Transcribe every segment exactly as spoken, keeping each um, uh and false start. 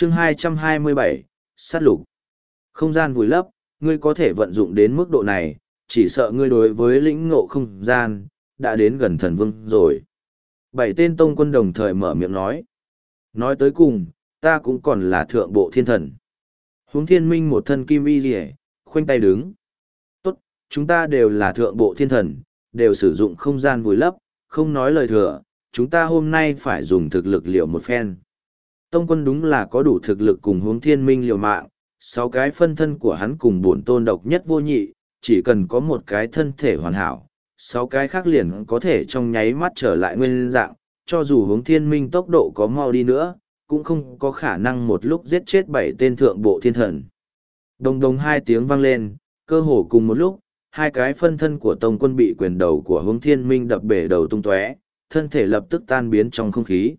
chương hai trăm hai mươi bảy, sát lục. Không gian vùi lấp, ngươi có thể vận dụng đến mức độ này, chỉ sợ ngươi đối với lĩnh ngộ không gian, đã đến gần thần vương rồi. Bảy tên tông quân đồng thời mở miệng nói. Nói tới cùng, ta cũng còn là thượng bộ thiên thần. Huống thiên minh một thân kim y rỉa, khoanh tay đứng. Tốt, chúng ta đều là thượng bộ thiên thần, đều sử dụng không gian vùi lấp, không nói lời thừa, chúng ta hôm nay phải dùng thực lực liệu một phen. Tông quân đúng là có đủ thực lực cùng hướng thiên minh liều mạng, sáu cái phân thân của hắn cùng bổn tôn độc nhất vô nhị, chỉ cần có một cái thân thể hoàn hảo, sáu cái khác liền có thể trong nháy mắt trở lại nguyên dạng, cho dù hướng thiên minh tốc độ có mau đi nữa, cũng không có khả năng một lúc giết chết bảy tên thượng bộ thiên thần. Đồng đồng hai tiếng vang lên, cơ hồ cùng một lúc, hai cái phân thân của tông quân bị quyền đầu của hướng thiên minh đập bể đầu tung tóe, thân thể lập tức tan biến trong không khí.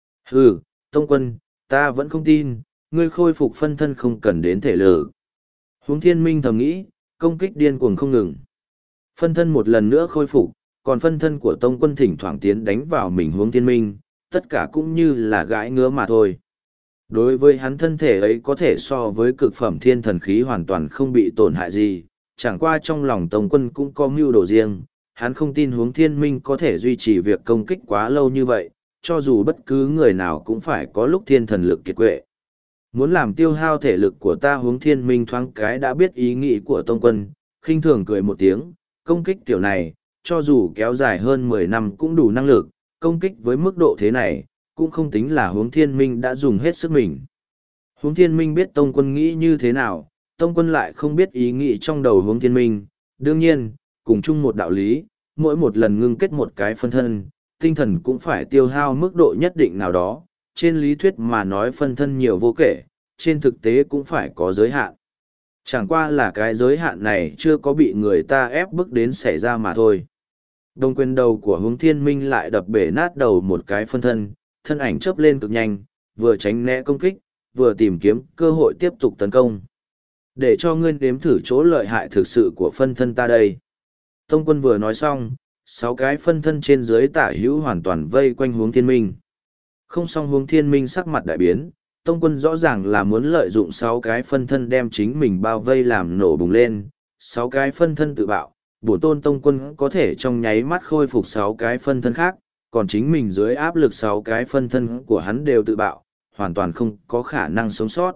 Hừ, tông quân, ta vẫn không tin, ngươi khôi phục phân thân không cần đến thể lực. Hướng thiên minh thầm nghĩ, công kích điên cuồng không ngừng. Phân thân một lần nữa khôi phục, còn phân thân của tông quân thỉnh thoảng tiến đánh vào mình hướng thiên minh, tất cả cũng như là gãi ngứa mà thôi. Đối với hắn thân thể ấy có thể so với cực phẩm thiên thần khí hoàn toàn không bị tổn hại gì, chẳng qua trong lòng tông quân cũng có mưu đồ riêng, hắn không tin hướng thiên minh có thể duy trì việc công kích quá lâu như vậy, cho dù bất cứ người nào cũng phải có lúc thiên thần lực kiệt quệ. Muốn làm tiêu hao thể lực của ta hướng thiên minh thoáng cái đã biết ý nghĩ của tông quân, khinh thường cười một tiếng, công kích tiểu này, cho dù kéo dài hơn mười năm cũng đủ năng lực, công kích với mức độ thế này, cũng không tính là hướng thiên minh đã dùng hết sức mình. Hướng thiên minh biết tông quân nghĩ như thế nào, tông quân lại không biết ý nghĩ trong đầu hướng thiên minh, đương nhiên, cùng chung một đạo lý, mỗi một lần ngưng kết một cái phân thân, tinh thần cũng phải tiêu hao mức độ nhất định nào đó, trên lý thuyết mà nói phân thân nhiều vô kể, trên thực tế cũng phải có giới hạn. Chẳng qua là cái giới hạn này chưa có bị người ta ép bức đến xảy ra mà thôi. Đồng quyền đầu của hướng thiên minh lại đập bể nát đầu một cái phân thân, thân ảnh chớp lên cực nhanh, vừa tránh né công kích, vừa tìm kiếm cơ hội tiếp tục tấn công. Để cho ngươi nếm thử chỗ lợi hại thực sự của phân thân ta đây. Tông quân vừa nói xong, sáu cái phân thân trên dưới tả hữu hoàn toàn vây quanh hướng thiên minh. Không xong hướng thiên minh sắc mặt đại biến, tông quân rõ ràng là muốn lợi dụng sáu cái phân thân đem chính mình bao vây làm nổ bùng lên, sáu cái phân thân tự bạo, bổn tôn tông quân có thể trong nháy mắt khôi phục sáu cái phân thân khác, còn chính mình dưới áp lực sáu cái phân thân của hắn đều tự bạo, hoàn toàn không có khả năng sống sót.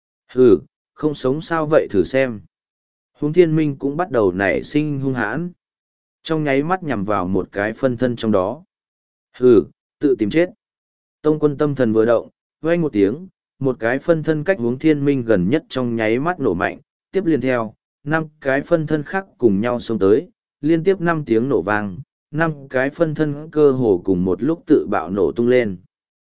Hừ, không sống sao vậy thử xem. Hướng thiên minh cũng bắt đầu nảy sinh hung hãn, trong nháy mắt nhằm vào một cái phân thân trong đó. Hừ, tự tìm chết. Tông quân tâm thần vừa động, vang một tiếng, một cái phân thân cách hướng thiên minh gần nhất trong nháy mắt nổ mạnh, tiếp liền theo, năm cái phân thân khác cùng nhau xông tới, liên tiếp năm tiếng nổ vang, năm cái phân thân cơ hồ cùng một lúc tự bạo nổ tung lên.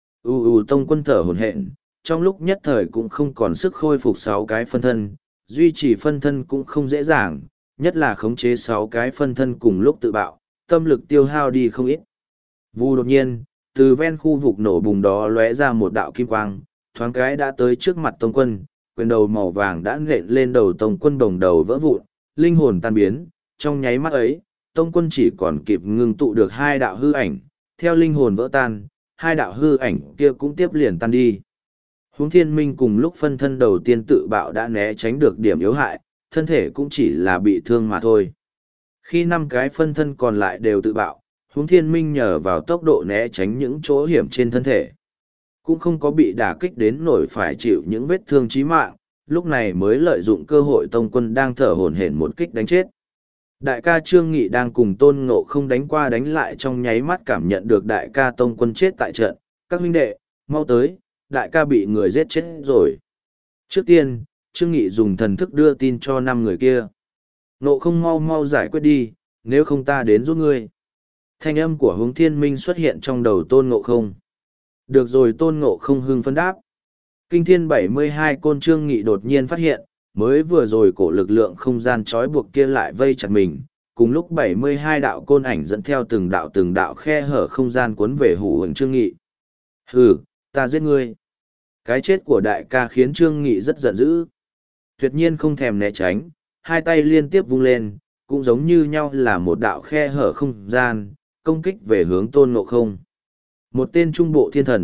U u tông quân thở hổn hển, trong lúc nhất thời cũng không còn sức khôi phục sáu cái phân thân, duy trì phân thân cũng không dễ dàng, nhất là khống chế sáu cái phân thân cùng lúc tự bạo, tâm lực tiêu hao đi không ít. Vù đột nhiên, từ ven khu vực nổ bùng đó lóe ra một đạo kim quang, thoáng cái đã tới trước mặt tông quân, quyền đầu màu vàng đã nện lên đầu tông quân bồng đầu vỡ vụn, linh hồn tan biến, trong nháy mắt ấy, tông quân chỉ còn kịp ngưng tụ được hai đạo hư ảnh, theo linh hồn vỡ tan, hai đạo hư ảnh kia cũng tiếp liền tan đi. Hướng thiên minh cùng lúc phân thân đầu tiên tự bạo đã né tránh được điểm yếu hại, thân thể cũng chỉ là bị thương mà thôi. Khi năm cái phân thân còn lại đều tự bạo, hướng thiên minh nhờ vào tốc độ né tránh những chỗ hiểm trên thân thể, cũng không có bị đả kích đến nổi phải chịu những vết thương chí mạng, lúc này mới lợi dụng cơ hội tông quân đang thở hổn hển một kích đánh chết. Đại ca Trương Nghị đang cùng Tôn Ngộ Không đánh qua đánh lại trong nháy mắt cảm nhận được đại ca tông quân chết tại trận, các huynh đệ, mau tới, đại ca bị người giết chết rồi. Trước tiên, Trương Nghị dùng thần thức đưa tin cho năm người kia. Ngộ Không mau mau giải quyết đi, nếu không ta đến giúp ngươi. Thanh âm của Hướng Thiên Minh xuất hiện trong đầu Tôn Ngộ Không. Được rồi, Tôn Ngộ Không hưng phấn đáp. Kinh thiên bảy mươi hai côn Trương Nghị đột nhiên phát hiện, mới vừa rồi cổ lực lượng không gian trói buộc kia lại vây chặt mình, cùng lúc bảy mươi hai đạo côn ảnh dẫn theo từng đạo từng đạo khe hở không gian cuốn về hủ hưởng Trương Nghị. Hừ, ta giết ngươi. Cái chết của đại ca khiến Trương Nghị rất giận dữ. Tuyệt nhiên không thèm né tránh, hai tay liên tiếp vung lên, cũng giống như nhau là một đạo khe hở không gian, công kích về hướng Tôn Ngộ Không. Một tên trung bộ thiên thần,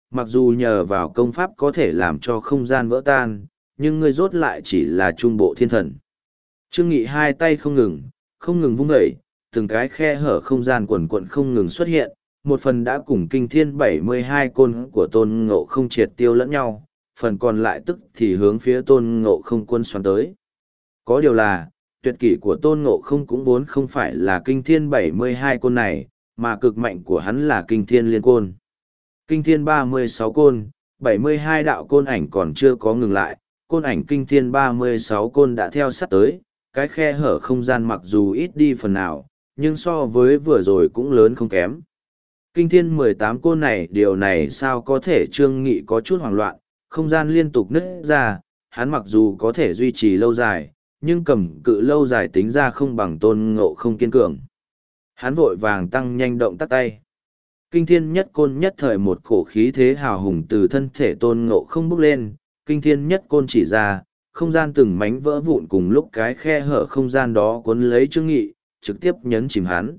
mặc dù nhờ vào công pháp có thể làm cho không gian vỡ tan, nhưng ngươi rốt lại chỉ là trung bộ thiên thần. Trương Nghị hai tay không ngừng, không ngừng vung dậy, từng cái khe hở không gian quần quận không ngừng xuất hiện, một phần đã cùng kinh thiên bảy mươi hai côn của tôn ngộ không triệt tiêu lẫn nhau, phần còn lại tức thì hướng phía tôn ngộ không quân xoắn tới. Có điều là, tuyệt kỷ của tôn ngộ không cũng vốn không phải là kinh thiên bảy mươi hai côn này, mà cực mạnh của hắn là kinh thiên liên côn. Kinh thiên ba mươi sáu côn, bảy mươi hai đạo côn ảnh còn chưa có ngừng lại, côn ảnh kinh thiên ba mươi sáu côn đã theo sát tới, cái khe hở không gian mặc dù ít đi phần nào, nhưng so với vừa rồi cũng lớn không kém. Kinh thiên mười tám côn này, điều này sao có thể? Trương Nghị có chút hoảng loạn, không gian liên tục nứt ra, hắn mặc dù có thể duy trì lâu dài, nhưng cầm cự lâu dài tính ra không bằng tôn ngộ không kiên cường. Hắn vội vàng tăng nhanh động tác tay. Kinh thiên nhất côn nhất thời một cổ khí thế hào hùng từ thân thể tôn ngộ không bốc lên, kinh thiên nhất côn chỉ ra, không gian từng mảnh vỡ vụn cùng lúc cái khe hở không gian đó cuốn lấy Trương Nghị, trực tiếp nhấn chìm hắn.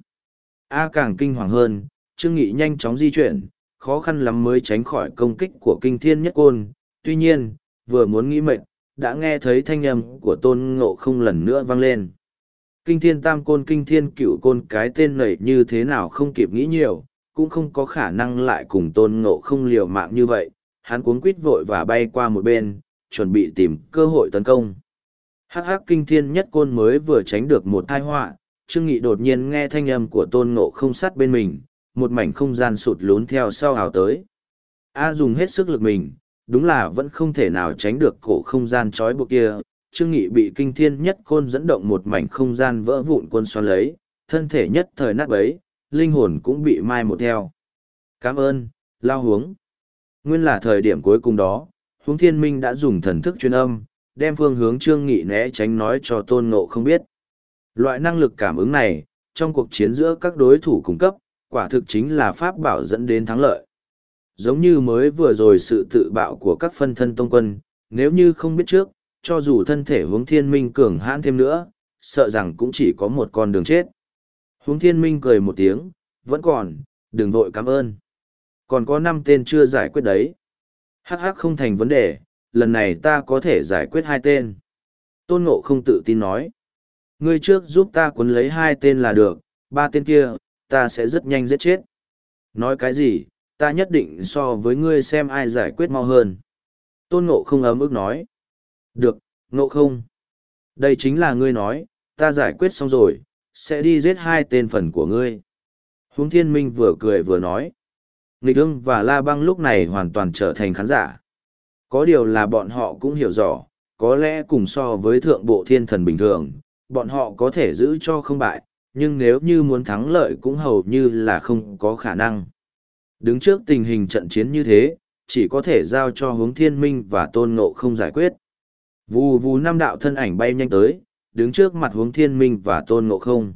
A càng kinh hoàng hơn, Trương Nghị nhanh chóng di chuyển, khó khăn lắm mới tránh khỏi công kích của kinh thiên nhất côn. Tuy nhiên, vừa muốn nghĩ mệt, đã nghe thấy thanh âm của tôn ngộ không lần nữa vang lên. Kinh thiên tam côn kinh thiên cửu côn, cái tên này như thế nào không kịp nghĩ nhiều, cũng không có khả năng lại cùng tôn ngộ không liều mạng như vậy. Hắn cuống quýt vội và bay qua một bên, chuẩn bị tìm cơ hội tấn công. Hắc hắc kinh thiên nhất côn mới vừa tránh được một tai họa, Trương Nghị đột nhiên nghe thanh âm của tôn ngộ không sát bên mình, một mảnh không gian sụt lún theo sau hào tới. A dùng hết sức lực mình, đúng là vẫn không thể nào tránh được cổ không gian trói buộc kia. Trương Nghị bị kinh thiên nhất côn dẫn động một mảnh không gian vỡ vụn quân xoắn lấy, thân thể nhất thời nát bấy, linh hồn cũng bị mai một theo. Cảm ơn, lao huống. Nguyên là thời điểm cuối cùng đó, Huống Thiên Minh đã dùng thần thức truyền âm, đem phương hướng Trương Nghị né tránh nói cho tôn ngộ không biết. Loại năng lực cảm ứng này, trong cuộc chiến giữa các đối thủ cung cấp, quả thực chính là pháp bảo dẫn đến thắng lợi. Giống như mới vừa rồi sự tự bạo của các phân thân tông quân, nếu như không biết trước, cho dù thân thể Huống Thiên Minh cường hãn thêm nữa, sợ rằng cũng chỉ có một con đường chết. Huống Thiên Minh cười một tiếng, vẫn còn, đừng vội cảm ơn. Còn có năm tên chưa giải quyết đấy. Hắc hắc không thành vấn đề, lần này ta có thể giải quyết hai tên. Tôn Ngộ không tự tin nói. Ngươi trước giúp ta cuốn lấy hai tên là được, ba tên kia, ta sẽ rất nhanh giết chết. Nói cái gì, ta nhất định so với ngươi xem ai giải quyết mau hơn. Tôn Ngộ không ấm ức nói. Được, Ngộ không. Đây chính là ngươi nói, ta giải quyết xong rồi, sẽ đi giết hai tên phần của ngươi. Huống Thiên Minh vừa cười vừa nói. Nghịch Ưng và La Băng lúc này hoàn toàn trở thành khán giả. Có điều là bọn họ cũng hiểu rõ, có lẽ cùng so với thượng bộ thiên thần bình thường, bọn họ có thể giữ cho không bại, nhưng nếu như muốn thắng lợi cũng hầu như là không có khả năng. Đứng trước tình hình trận chiến như thế, chỉ có thể giao cho Huống Thiên Minh và Tôn Ngộ không giải quyết. Vù vù năm đạo thân ảnh bay nhanh tới, đứng trước mặt Huống Thiên Minh và Tôn Ngộ không.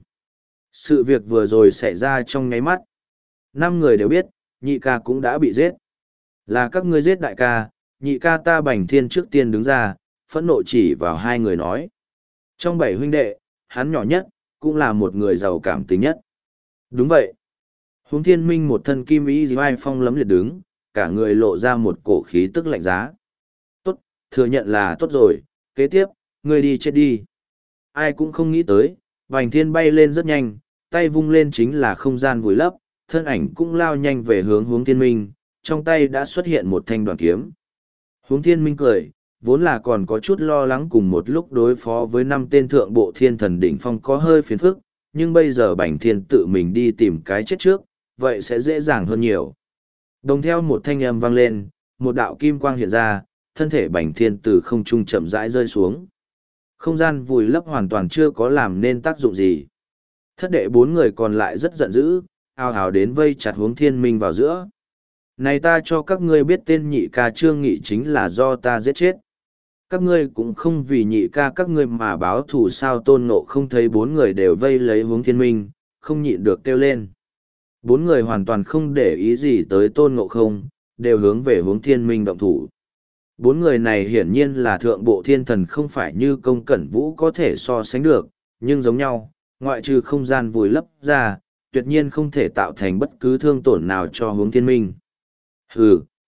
Sự việc vừa rồi xảy ra trong nháy mắt. Năm người đều biết, nhị ca cũng đã bị giết. Là các ngươi giết đại ca, nhị ca ta Bành Thiên trước tiên đứng ra, phẫn nộ chỉ vào hai người nói. Trong bảy huynh đệ, hắn nhỏ nhất, cũng là một người giàu cảm tính nhất. Đúng vậy. Huống Thiên Minh một thân kim y vai phong lấm liệt đứng, cả người lộ ra một cổ khí tức lạnh giá. Tốt, thừa nhận là tốt rồi, kế tiếp, ngươi đi chết đi. Ai cũng không nghĩ tới, Bành Thiên bay lên rất nhanh, tay vung lên chính là không gian vùi lấp, thân ảnh cũng lao nhanh về hướng Huống Thiên Minh, trong tay đã xuất hiện một thanh đoàn kiếm. Huống Thiên Minh cười, vốn là còn có chút lo lắng cùng một lúc đối phó với năm tên thượng bộ thiên thần đỉnh phong có hơi phiền phức, nhưng bây giờ Bành Thiên tự mình đi tìm cái chết trước, vậy sẽ dễ dàng hơn nhiều. Đồng theo một thanh âm vang lên, một đạo kim quang hiện ra, thân thể Bành Thiên từ không trung chậm rãi rơi xuống. Không gian vùi lấp hoàn toàn chưa có làm nên tác dụng gì. Thất đệ bốn người còn lại rất giận dữ, ào ào đến vây chặt Huống Thiên Minh vào giữa. Này ta cho các ngươi biết tên nhị ca Trương Nghị chính là do ta giết chết. Các ngươi cũng không vì nhị ca các ngươi mà báo thù sao? Tôn Ngộ không thấy bốn người đều vây lấy Huống Thiên Minh, không nhịn được kêu lên. Bốn người hoàn toàn không để ý gì tới Tôn Ngộ không, đều hướng về Huống Thiên Minh động thủ. Bốn người này hiển nhiên là thượng bộ thiên thần, không phải như Công Cẩn Vũ có thể so sánh được, nhưng giống nhau, ngoại trừ không gian vùi lấp ra, tuyệt nhiên không thể tạo thành bất cứ thương tổn nào cho Huống Thiên Minh. Hừ,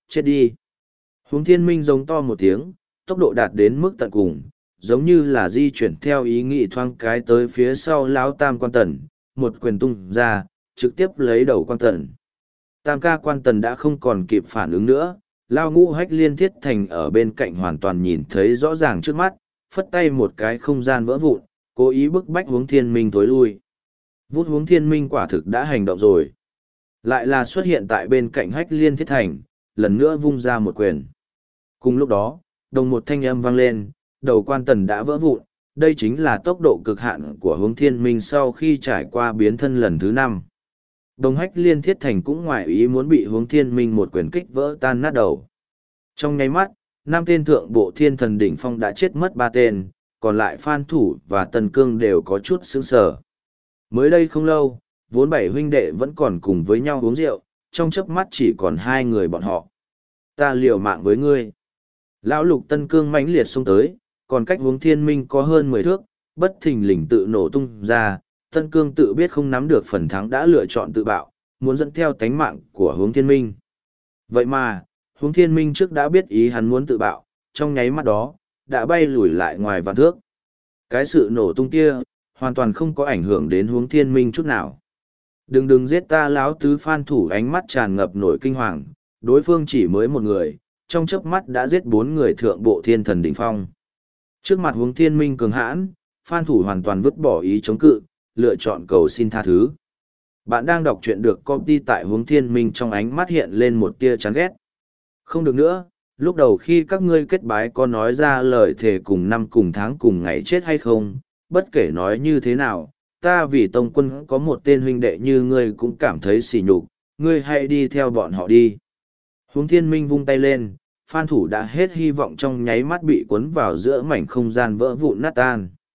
chết đi. Huống thiên minh giống to một tiếng, tốc độ đạt đến mức tận cùng, giống như là di chuyển theo ý nghĩ thoáng cái tới phía sau lão tam quan tần, một quyền tung ra, trực tiếp lấy đầu quan tần. Tam ca quan tần đã không còn kịp phản ứng nữa, lao ngũ hách liên thiết thành ở bên cạnh hoàn toàn nhìn thấy rõ ràng trước mắt, phất tay một cái không gian vỡ vụn, cố ý bức bách Huống thiên minh tối lui. Vút Huống thiên minh quả thực đã hành động rồi. Lại là xuất hiện tại bên cạnh hách liên thiết thành, lần nữa vung ra một quyền. Cùng lúc đó, đồng một thanh âm vang lên, đầu quan tần đã vỡ vụn, đây chính là tốc độ cực hạn của Huống thiên minh sau khi trải qua biến thân lần thứ năm. Đồng hách liên thiết thành cũng ngoài ý muốn bị Huống thiên minh một quyền kích vỡ tan nát đầu. Trong nháy mắt, năm tên thượng bộ thiên thần đỉnh phong đã chết mất ba tên, còn lại Phan Thủ và Tần Cương đều có chút sững sờ. Mới đây không lâu, vốn bảy huynh đệ vẫn còn cùng với nhau uống rượu, trong chớp mắt chỉ còn hai người bọn họ. Ta liều mạng với ngươi. Lão Lục Tân Cương mãnh liệt xông tới, còn cách Huống thiên minh có hơn mười thước, bất thình lình tự nổ tung ra. Tân Cương tự biết không nắm được phần thắng đã lựa chọn tự bạo, muốn dẫn theo tánh mạng của Huống thiên minh. Vậy mà, Huống thiên minh trước đã biết ý hắn muốn tự bạo, trong nháy mắt đó, đã bay lùi lại ngoài vạn thước. Cái sự nổ tung kia, hoàn toàn không có ảnh hưởng đến Huống thiên minh chút nào. Đừng đừng giết ta lão tứ Phan Thủ ánh mắt tràn ngập nổi kinh hoàng, đối phương chỉ mới một người, trong chớp mắt đã giết bốn người thượng bộ thiên thần đỉnh phong. Trước mặt Huống thiên minh cường hãn, Phan Thủ hoàn toàn vứt bỏ ý chống cự, lựa chọn cầu xin tha thứ. Bạn đang đọc truyện được copy tại Huống thiên minh trong ánh mắt hiện lên một tia chán ghét. Không được nữa, lúc đầu khi các ngươi kết bái có nói ra lời thề cùng năm cùng tháng cùng ngày chết hay không, bất kể nói như thế nào, ta vì tông quân có một tên huynh đệ như ngươi cũng cảm thấy sỉ nhục, ngươi hãy đi theo bọn họ đi. Huống thiên minh vung tay lên, Phan Thủ đã hết hy vọng trong nháy mắt bị cuốn vào giữa mảnh không gian vỡ vụn nát tan.